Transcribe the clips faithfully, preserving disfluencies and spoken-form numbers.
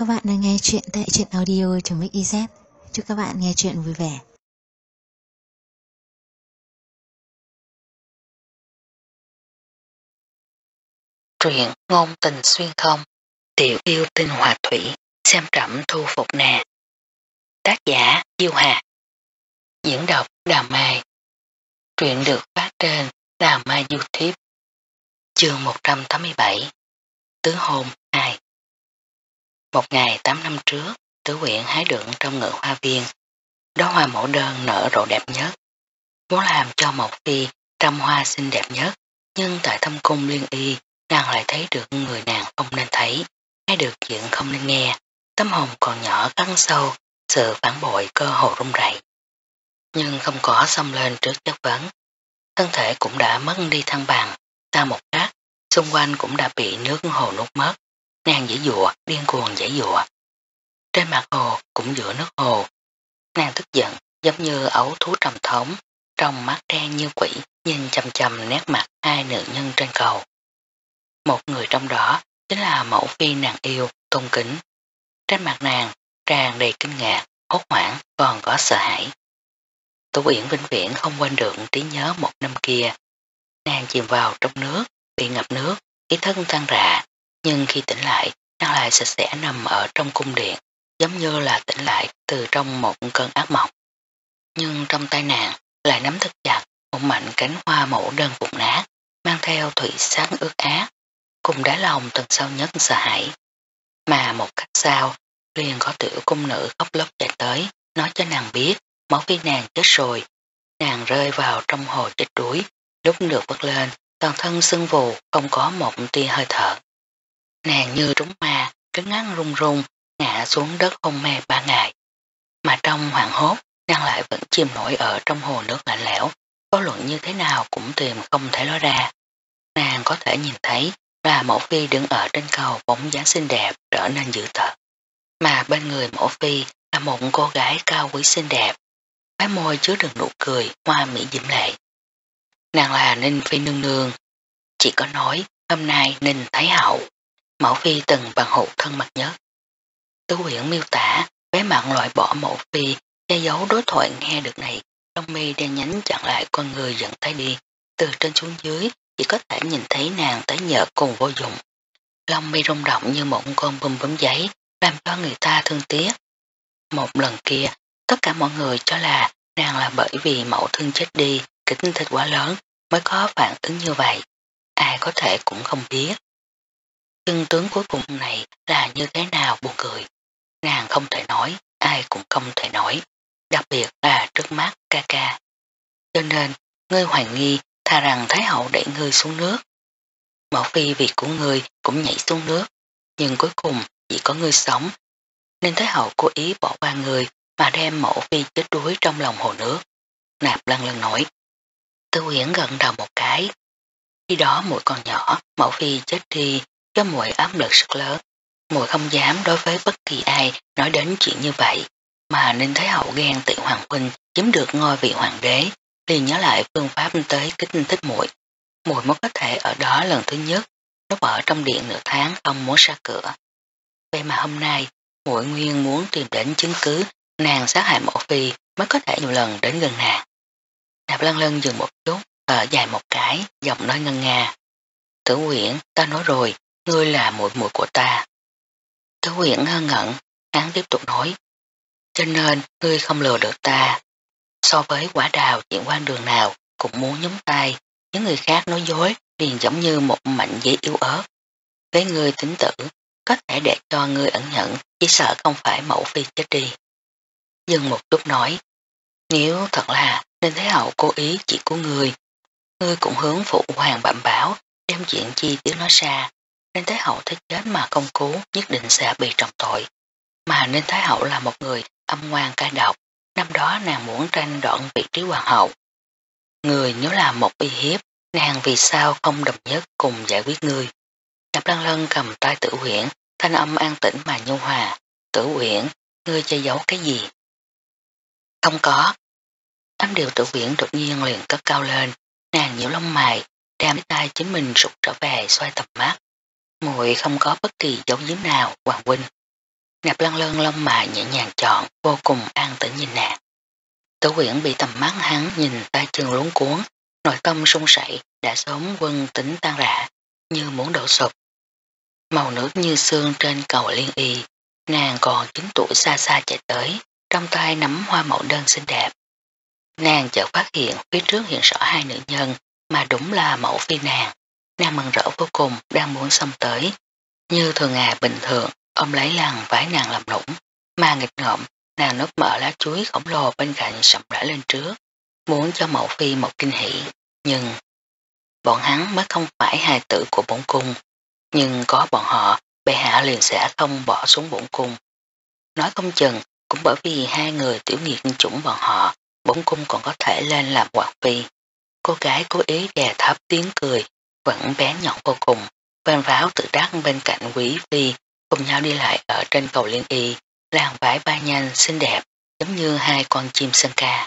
các bạn đang nghe chuyện tại truyện audio.mixyz. Chúc các bạn nghe chuyện vui vẻ. Truyện ngôn tình xuyên không, tiểu yêu tinh hòa thủy, xem trẫm thu phục nè. Tác giả Diêu Hà. Diễn đọc Đào Mai. Truyện được phát trên Đào Mai YouTube. Chương một trăm tám mươi bảy. Tứ hôn hai. Một ngày tám năm trước, Tử Quyện hái được trong ngự hoa viên. Đó hoa mẫu đơn nở rộ đẹp nhất. Muốn làm cho một phi trăm hoa xinh đẹp nhất, nhưng tại thâm cung liên y, nàng lại thấy được người nàng không nên thấy, nghe được chuyện không nên nghe. Tấm hồng còn nhỏ cắn sâu, sự phản bội cơ hồ rung rẩy. Nhưng không có xông lên trước chất vấn. Thân thể cũng đã mất đi thăng bằng, sau một khắc, xung quanh cũng đã bị nước hồ nuốt mất. Nàng giãy giụa, điên cuồng giãy giụa. Trên mặt hồ cũng giữa nước hồ. Nàng tức giận, giống như ấu thú trầm thống, trong mắt đen như quỷ, nhìn chầm chầm nét mặt hai nữ nhân trên cầu. Một người trong đó chính là mẫu phi nàng yêu, Tôn Kính. Trên mặt nàng tràn đầy kinh ngạc, hốt hoảng, còn có sợ hãi. Tú Uyển vĩnh viễn không quên được trí nhớ một năm kia. Nàng chìm vào trong nước, bị ngập nước, ý thức tan rã, nhưng khi tỉnh lại, nàng lại sạch sẽ nằm ở trong cung điện, giống như là tỉnh lại từ trong một cơn ác mộng. Nhưng trong tay nàng lại nắm thật chặt một mảnh cánh hoa mẫu đơn vụn nát, mang theo thủy sắc ướt át, cùng đáy lòng tầng sâu nhất sợ hãi. Mà một cách sau, liền có tiểu cung nữ khóc lóc chạy tới, nói cho nàng biết mẫu phi nàng chết rồi. Nàng rơi vào trong hồ chết đuối, lúc được vớt lên, toàn thân sưng vù, không có một tia hơi thở. Nàng như trúng ma, trứng ngắn run run, ngã xuống đất hôn mê ba ngày. Mà trong hoảng hốt, nàng lại vẫn chìm nổi ở trong hồ nước lạnh lẽo, có luận như thế nào cũng tìm không thể lối ra. Nàng có thể nhìn thấy là mẫu phi đứng ở trên cầu, bóng dáng xinh đẹp trở nên dữ tợn. Mà bên người mẫu phi là một cô gái cao quý xinh đẹp, mái môi chứa đựng nụ cười hoa mỹ diễm lệ. Nàng là Ninh Phi nương nương. Chỉ có nói hôm nay Ninh Thái hậu, mẫu phi từng bằng hữu thân mật nhất. Tú Uyển miêu tả bé mặn loại bỏ mẫu phi, che giấu đối thoại nghe được này, trong mi đen nhánh chặn lại con người dẫn tay đi, từ trên xuống dưới chỉ có thể nhìn thấy nàng tái nhợt cùng vô dụng. Lòng mi rung động như một con bùm bướm giấy, làm cho người ta thương tiếc. Một lần kia, tất cả mọi người cho là nàng là bởi vì mẫu thân chết đi, kích thích quá lớn mới có phản ứng như vậy. Ai có thể cũng không biết. Chân tướng cuối cùng này là như thế nào buồn cười. Nàng không thể nói, ai cũng không thể nói. Đặc biệt là trước mắt ca ca. Cho nên, ngươi hoài nghi thà rằng Thái hậu đẩy ngươi xuống nước. Mẫu phi việc của ngươi cũng nhảy xuống nước, nhưng cuối cùng chỉ có ngươi sống. Nên Thái hậu cố ý bỏ qua ngươi mà đem mẫu phi chết đuối trong lòng hồ nước. Nạp Lăng Lăng nói. Tư Uyển gật đầu một cái. Khi đó muội còn nhỏ, mẫu phi chết đi cho muội áp lực rất lớn. Muội không dám đối với bất kỳ ai nói đến chuyện như vậy, mà Ninh Thái hậu ghen tị hoàng huynh chiếm được ngôi vị hoàng đế, liền nhớ lại phương pháp tới kích thích muội. Muội mới có thể ở đó lần thứ nhất, lúc ở trong điện nửa tháng không muốn ra cửa. Vậy mà hôm nay, muội nguyên muốn tìm đến chứng cứ nàng sát hại mẫu phi mới có thể nhiều lần đến gần nàng. Nạp Lăng Lăng dừng một chút, thở dài một cái, giọng nói ngân nga. Tử Uyển, ta nói rồi, ngươi là muội muội của ta. Tử Uyển ngơ ngẩn, hắn tiếp tục nói. Cho nên, ngươi không lừa được ta. So với quả đào chuyện quan đường nào cũng muốn nhúng tay, những người khác nói dối liền giống như một mảnh giấy yếu ớt. Lấy ngươi tính tử, có thể để cho ngươi ẩn nhận, chỉ sợ không phải mẫu phi chết đi. Dừng một chút nói, nếu thật là nên Thái hậu cố ý chỉ của ngươi, ngươi cũng hướng phụ hoàng bẩm báo, đem chuyện chi tiết nói ra, nên Thái hậu thấy chết mà không cứu nhất định sẽ bị trọng tội. Mà nên Thái hậu là một người âm ngoan cay độc, năm đó nàng muốn tranh đoạn vị trí hoàng hậu. Người nếu là một uy hiếp, nàng vì sao không đồng nhất cùng giải quyết ngươi. Nạp Lăng Lăng cầm tay Tử Uyển, thanh âm an tĩnh mà nhu hòa. Tử Uyển, ngươi che giấu cái gì? Không có. Âm điều Tử Uyển đột nhiên liền cất cao lên, nàng nhíu lông mày, đem tay chính mình rụt trở về xoay tầm mắt. Muội không có bất kỳ dấu giếm nào, hoàng huynh. Nạp Lăng Lân lông mày nhẹ nhàng chọn, vô cùng an tĩnh nhìn nàng. Tử Quyển bị tầm mắt hắn nhìn tay chân luống cuốn, nội tâm sung sẩy đã sớm quân tính tan rã, như muốn đổ sụp. Màu nước như xương trên cầu liên y, nàng còn chín tuổi xa xa chạy tới, trong tay nắm hoa mẫu đơn xinh đẹp. Nàng chợt phát hiện phía trước hiện rõ hai nữ nhân, mà đúng là mẫu phi nàng. Nàng mừng rỡ vô cùng, đang muốn xông tới. Như thường ngày bình thường, ôm lấy làn váy nàng làm nũng, mà nghịch ngợm, nàng núp mở lá chuối khổng lồ bên cạnh sầm rã lên trước, muốn cho mẫu phi một kinh hỷ. Nhưng bọn hắn mới không phải hài tử của bổn cung, nhưng có bọn họ, bệ hạ liền sẽ không bỏ xuống bổn cung. Nói không chừng, cũng bởi vì hai người tiểu nghiệt chủng bọn họ, bổn cung còn có thể lên làm hoàng phi. Cô gái cố ý đè thấp tiếng cười, vẫn bé nhọn vô cùng, vang váo tự đắc bên cạnh quý phi, cùng nhau đi lại ở trên cầu liên y, làn vải ba nhanh xinh đẹp, giống như hai con chim sơn ca.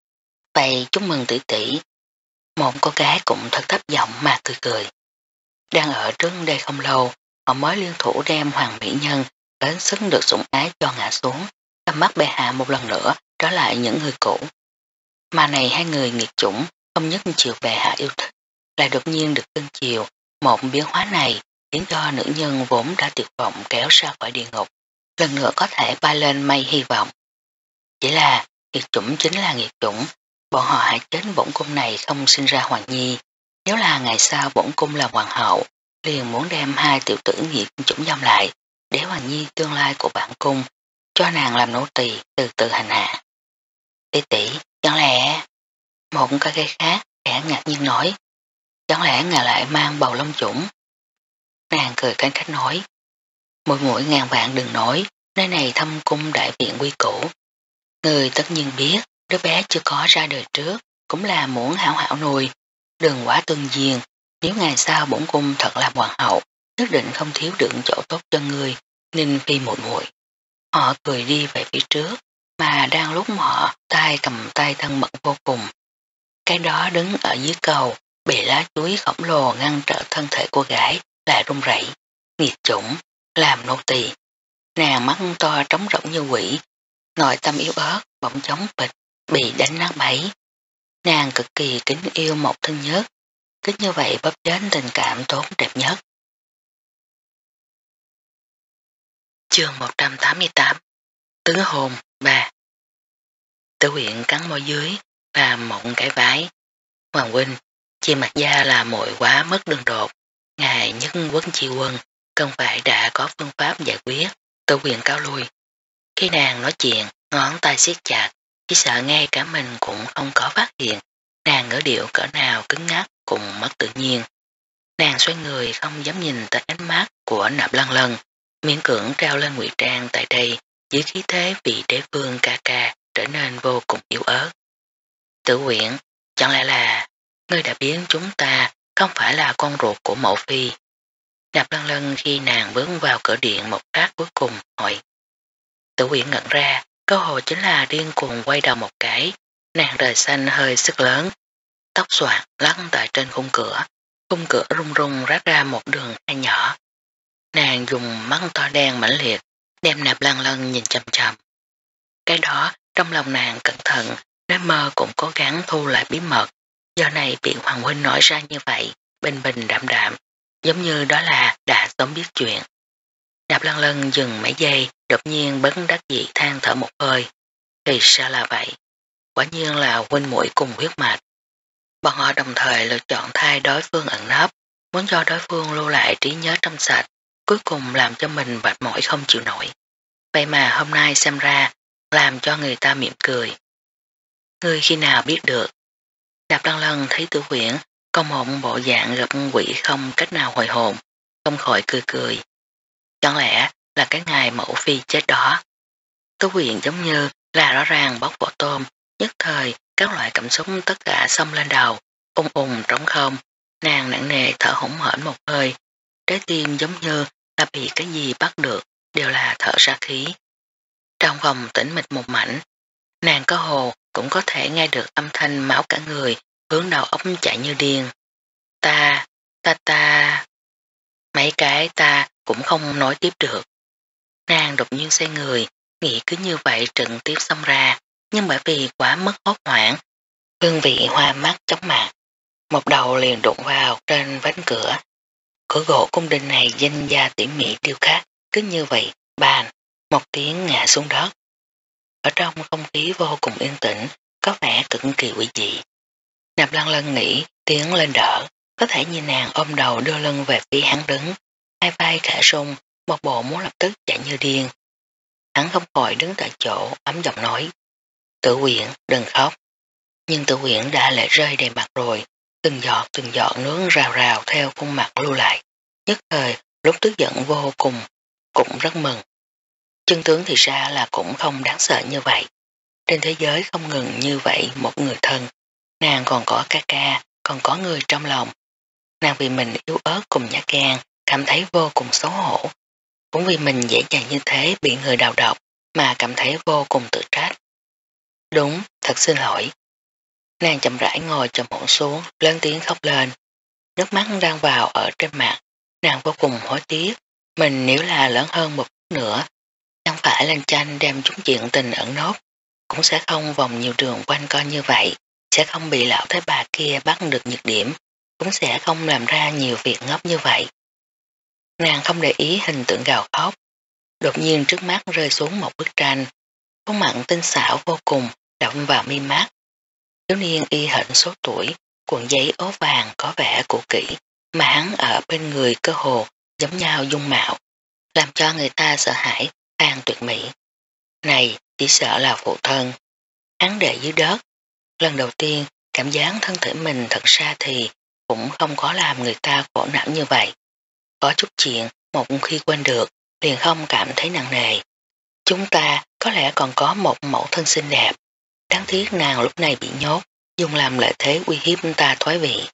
Vậy chúc mừng tỷ tỷ. Một cô gái cũng thật thấp giọng mà cười cười. Đang ở trước đây không lâu, họ mới liên thủ đem hoàng mỹ nhân đến sức được sủng ái cho ngã xuống, tầm mắt bệ hạ một lần nữa trở lại những người cũ. Mà này hai người nghiệt chủng không nhất chịu bệ hạ yêu thích, lại đột nhiên được cưng chiều, một biến hóa này khiến cho nữ nhân vốn đã tuyệt vọng kéo ra khỏi địa ngục, lần nữa có thể bay lên mây hy vọng. Chỉ là nghiệt chủng chính là nghiệt chủng, bọn họ hại chết bổn cung này không sinh ra hoàng nhi, nếu là ngày sau bổn cung là hoàng hậu, liền muốn đem hai tiểu tử nghiệt chủng giam lại, để hoàng nhi tương lai của bản cung, cho nàng làm nô tỳ từ từ hành hạ. Tỷ tỷ, chẳng lẽ... Một cái gây khác, kẻ ngạc nhiên nói, chẳng lẽ ngài lại mang bầu long chủng? Nàng cười cánh khách nói, mỗi mỗi ngàn vạn đừng nói, nơi này thâm cung đại viện quy củ. Người tất nhiên biết, đứa bé chưa có ra đời trước, cũng là muốn hảo hảo nuôi, đừng quá tương diên, nếu ngày sau bổn cung thật là hoàng hậu, nhất định không thiếu được chỗ tốt cho người, nên phi muội muội. Họ cười đi về phía trước, mà đang lúc họ tay cầm tay thân mật vô cùng. Cái đó đứng ở dưới cầu, bị lá chuối khổng lồ ngăn trở thân thể cô gái, lại run rẩy, nghiệt chủng, làm nô tỳ. Nàng mắt to trống rỗng như quỷ, nội tâm yếu ớt, bỗng chóng bịch, bị đánh nát bấy. Nàng cực kỳ kính yêu một thân nhất, cứ như vậy bóp chết tình cảm tốn đẹp nhất. Chương một trăm tám mươi tám Tứ hồn ba. Tử Quyển cắn môi dưới và mộng cái vái. Hoàng huynh, chi mặt da là muội quá mất đường đột, ngài nhất quốc chi quân, không phải đã có phương pháp giải quyết. Tử Quyển cáo lui. Khi nàng nói chuyện, ngón tay siết chặt, chỉ sợ ngay cả mình cũng không có phát hiện, nàng ngỡ điệu cỡ nào cứng ngắc cùng mất tự nhiên. Nàng xoay người không dám nhìn tới ánh mắt của Nạp Lăng Lân, miễn cưỡng trao lên ngụy trang tại đây, dưới khí thế vị đế vương ca ca trở nên vô cùng yếu ớt. Tử Quyển, chẳng lẽ là ngươi đã biến chúng ta không phải là con ruột của mẫu phi? Nạp Lăng Lân khi nàng bước vào cửa điện một khắc cuối cùng hỏi. Tử Quyển ngẩn ra, cơ hội chính là điên cuồng quay đầu một cái, nàng rời xanh hơi sức lớn, tóc xoạc lăn tại trên khung cửa, khung cửa rung rung rát ra một đường hai nhỏ. Nàng dùng mắt to đen mãnh liệt, đem Nạp Lăng Lân nhìn chầm chầm. Cái đó trong lòng nàng cẩn thận, nói mơ cũng cố gắng thu lại bí mật, giờ này bị Hoàng huynh nói ra như vậy, bình bình đạm đạm, giống như đó là đã sớm biết chuyện. Nạp Lăng Lân dừng mấy giây, đột nhiên bấn đắc dĩ than thở một hơi. Thì sao là vậy? Quả nhiên là huynh muội cùng huyết mạch. Bọn họ đồng thời lựa chọn thay đối phương ẩn nấp, muốn cho đối phương lưu lại trí nhớ trong sạch, cuối cùng làm cho mình mệt mỏi không chịu nổi. Vậy mà hôm nay xem ra, làm cho người ta mỉm cười. Ngươi khi nào biết được? Nạp Lăng Lân thấy Tử Quyển có một bộ dạng gặp quỷ không cách nào hồi hồn, không khỏi cười cười. Chẳng lẽ là cái ngày mẫu phi chết đó? Tử Quyển giống như là rõ ràng bóc vỏ tôm, nhất thời các loại cảm xúc tất cả xông lên đầu, ung ung trống không, nàng nặng nề thở hổn hển một hơi, trái tim giống như là bị cái gì bắt được, đều là thở ra khí. Trong phòng tĩnh mịch một mảnh, nàng có hồ cũng có thể nghe được âm thanh máu cả người, hướng đầu óc chạy như điên. Ta, ta ta, mấy cái ta cũng không nói tiếp được. Nàng đột nhiên xoay người, nghĩ cứ như vậy trực tiếp xông ra, nhưng bởi vì quá mất hốt hoảng, hương vị hoa mắt chóng mặt, một đầu liền đụng vào trên vách cửa. Cửa gỗ cung đình này danh gia tỉ mỉ điêu khắc, cứ như vậy, bàn, một tiếng ngã xuống đất. Ở trong không khí vô cùng yên tĩnh, có vẻ cực kỳ quỷ dị. Nạp Lăng Lân nghĩ tiến lên đỡ, có thể nhìn nàng ôm đầu đưa lưng về phía hắn đứng, hai vai khẽ rung, một bộ muốn lập tức chạy như điên. Hắn không khỏi đứng tại chỗ, ấm giọng nói, Tử Quyển đừng khóc. Nhưng Tử Quyển đã lệ rơi đầy mặt rồi, từng giọt từng giọt nước rào rào theo khuôn mặt lưu lại. Nhất thời, lúc tức giận vô cùng, cũng rất mừng. Chân tướng thì ra là cũng không đáng sợ như vậy. Trên thế giới không ngừng như vậy một người thân, nàng còn có ca ca, còn có người trong lòng. Nàng vì mình yếu ớt cùng nhát gan, cảm thấy vô cùng xấu hổ. Cũng vì mình dễ dàng như thế bị người đào độc mà cảm thấy vô cùng tự trách. Đúng, thật xin lỗi. Nàng chậm rãi ngồi chầm hổn xuống, lớn tiếng khóc lên. Nước mắt đang vào ở trên mặt, nàng vô cùng hối tiếc. Mình nếu là lớn hơn một chút nữa, chẳng phải lên tranh đem chúng chuyện tình ẩn nốt, cũng sẽ không vòng nhiều đường quanh co như vậy, sẽ không bị lão thái bà kia bắt được nhược điểm, cũng sẽ không làm ra nhiều việc ngốc như vậy. Nàng không để ý hình tượng gào khóc, đột nhiên trước mắt rơi xuống một bức tranh, khuôn mặt tinh xảo vô cùng đọng vào mi mắt. Thiếu niên y hệnh số tuổi, cuộn giấy ố vàng có vẻ cũ kỹ, mà hắn ở bên người cơ hồ giống nhau dung mạo, làm cho người ta sợ hãi, than tuyệt mỹ. Này, chỉ sợ là phụ thân. Hắn để dưới đất. Lần đầu tiên, cảm giác thân thể mình thật ra thì cũng không có làm người ta khổ não như vậy. Có chút chuyện, một khi quên được, liền không cảm thấy nặng nề. Chúng ta có lẽ còn có một mẫu thân xinh đẹp. Đáng tiếc nàng lúc này bị nhốt, dùng làm lợi thế uy hiếp ta thoái vị.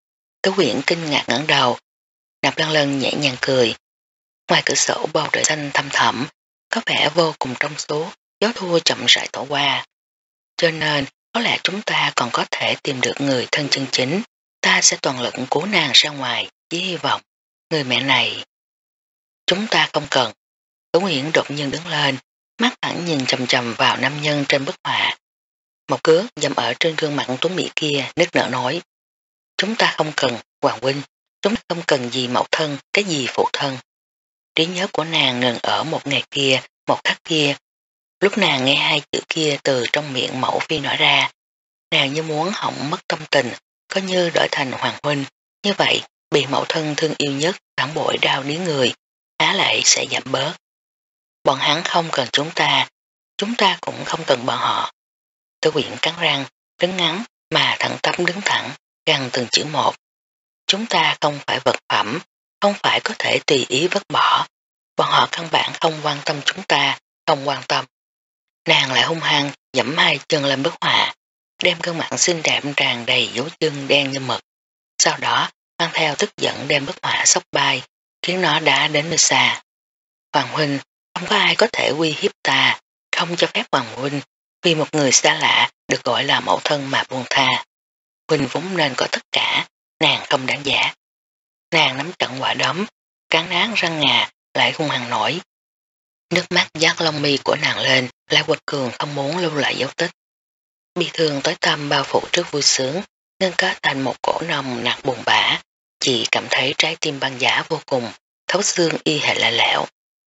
Tứ Quyển kinh ngạc ngẩng đầu, Nạp Lăng Lân nhẹ nhàng cười. Ngoài cửa sổ bầu trời xanh thăm thẳm, có vẻ vô cùng trong suốt, gió thua chậm rãi thổi qua. Cho nên, có lẽ chúng ta còn có thể tìm được người thân chân chính, ta sẽ toàn lực cứu nàng ra ngoài, với hy vọng, người mẹ này. Chúng ta không cần. Tống Hiển đột nhiên đứng lên, mắt thẳng nhìn chầm chầm vào nam nhân trên bức họa. Một cước dầm ở trên gương mặt Tuấn Mỹ kia, nức nở nói. Chúng ta không cần, Hoàng huynh, chúng ta không cần gì mẫu thân, cái gì phụ thân. Trí nhớ của nàng ngừng ở một ngày kia, một khắc kia. Lúc nàng nghe hai chữ kia từ trong miệng mẫu phi nói ra, nàng như muốn hỏng mất tâm tình, có như đổi thành Hoàng huynh, như vậy bị mẫu thân thương yêu nhất phản bội đau điếng người, há lại sẽ giảm bớt. Bọn hắn không cần chúng ta, chúng ta cũng không cần bọn họ. Tư Quyển cắn răng, đứng ngắn mà thẳng tắp đứng thẳng, gằn từng chữ một. Chúng ta không phải vật phẩm, không phải có thể tùy ý vứt bỏ. Bọn họ căn bản không quan tâm chúng ta, không quan tâm. Nàng lại hung hăng giẫm hai chân lên bức họa, đem gương mặt xinh đẹp tràn đầy dấu chân đen như mực. Sau đó mang theo tức giận đem bức họa xốc bay, khiến nó đã đến nơi xa. Hoàng huynh, không có ai có thể uy hiếp ta, không cho phép Hoàng huynh vì một người xa lạ được gọi là mẫu thân mà buông tha. Huynh vốn nên có tất cả, nàng không đáng giá. Nàng nắm trận quả đấm, cắn nát răng ngà, lại hung hăng nổi. Nước mắt dắt lông mi của nàng lên, lại quật cường không muốn lưu lại dấu tích. Bi thương tối tâm bao phủ trước vui sướng, nên kết thành một cổ nồng nặng buồn bã, chỉ cảm thấy trái tim băng giá vô cùng, thấu xương y hệ lạnh lẽo.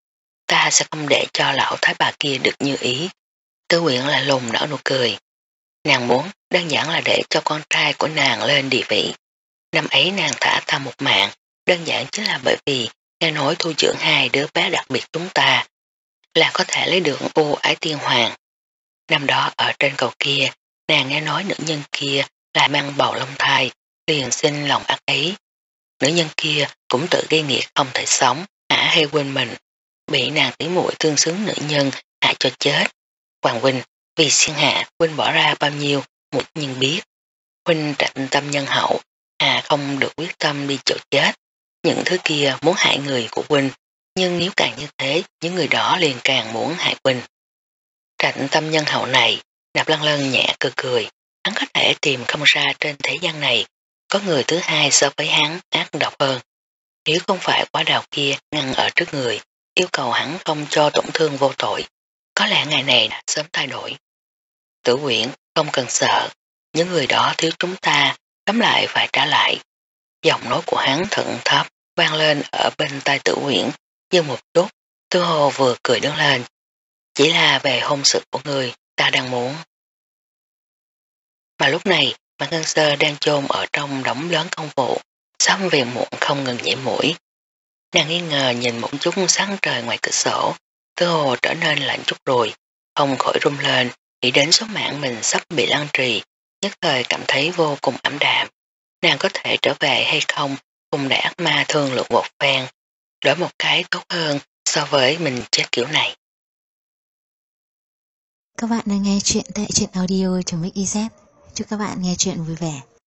Ta sẽ không để cho lão thái bà kia được như ý. Tư Quyển lại lùng nở nụ cười. Nàng muốn đơn giản là để cho con trai của nàng lên địa vị. Năm ấy nàng thả ta một mạng, đơn giản chính là bởi vì nghe nói thu dưỡng hai đứa bé đặc biệt chúng ta, là có thể lấy được ưu ái tiên hoàng. Năm đó ở trên cầu kia, nàng nghe nói nữ nhân kia là mang bầu long thai, liền xin lòng ác ấy. Nữ nhân kia cũng tự gây nghiệt không thể sống, hả hay quên mình, bị nàng tỉ muội tương xứng nữ nhân hại cho chết. Hoàng huynh, vì siêng hạ, huynh bỏ ra bao nhiêu, một nhân biết. Huynh trạnh tâm nhân hậu, hà không được quyết tâm đi chỗ chết. Những thứ kia muốn hại người của huynh, nhưng nếu càng như thế, những người đó liền càng muốn hại huynh. Trạnh tâm nhân hậu này, Nạp Lăng Lân nhẹ cười cười, hắn có thể tìm không ra trên thế gian này, có người thứ hai so với hắn ác độc hơn. Nếu không phải quả đào kia ngăn ở trước người, yêu cầu hắn không cho tổn thương vô tội. Có lẽ ngày này đã sớm thay đổi. Tử Uyển, không cần sợ, những người đó thiếu chúng ta, tóm lại phải trả lại. Giọng nói của hắn thận thấp vang lên ở bên tai Tử Uyển, dừng một chút, Tư Hồ vừa cười đứng lên. Chỉ là về hôn sự của người, ta đang muốn. Mà lúc này, Mạc Ngân Sơ đang chôn ở trong đống lớn công vụ, xong việc muộn không ngừng nhảy mũi. Nàng nghi ngờ nhìn một chút sáng trời ngoài cửa sổ, Tư Hồ trở nên lạnh chút rồi, không khỏi run lên, nghĩ đến số mạng mình sắp bị lăng trì, nhất thời cảm thấy vô cùng ảm đạm. Nàng có thể trở về hay không, cùng đại ác ma thương lượng một phen, đổi một cái tốt hơn so với mình chết kiểu này. Các bạn đang nghe chuyện tại truyện audio.mixyz. Chúc các bạn nghe chuyện vui vẻ.